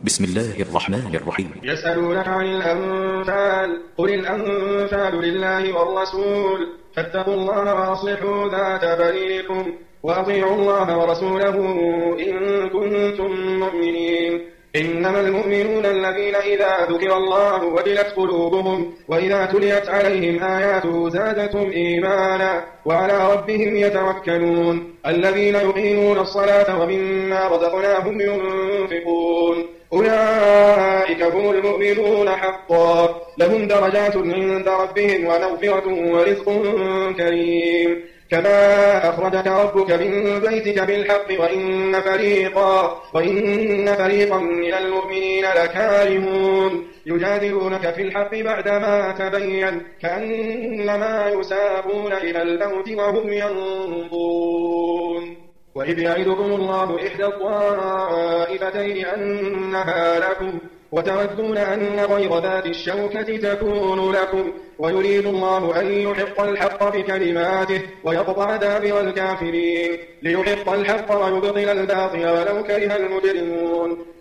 بسم الله الرحمن الرحيم. يسألونك عن الأنفال قل الأنفال لله والرسول فاتقوا الله وأصلحوا ذات بينكم وأطيعوا الله ورسوله إن كنتم مؤمنين. إنما المؤمنون الذين إذا ذكر الله وجلت قلوبهم وإذا تليت عليهم آياته زادتهم إيمانا وعلى ربهم يتوكلون الذين يقيمون الصلاة ومما رزقناهم ينفقون أولئك هم المؤمنون حقا لهم درجات عند ربهم ومغفرة ورزق كريم. كما أخرجك ربك من بيتك بالحق وإن فريقا من المؤمنين لكارهون يجادلونك في الحق بعدما تبين كأنما يساقون إلى الموت وهم ينظرون. وإذ يعدكم الله إحدى الطائفتين أنها لكم وتودون أن غير ذات الشوكة تكون لكم ويريد الله أن يحق الحق بكلماته ويقطع دابر الكافرين ليحق الحق ويبطل الباطل ولو كره المجرمون.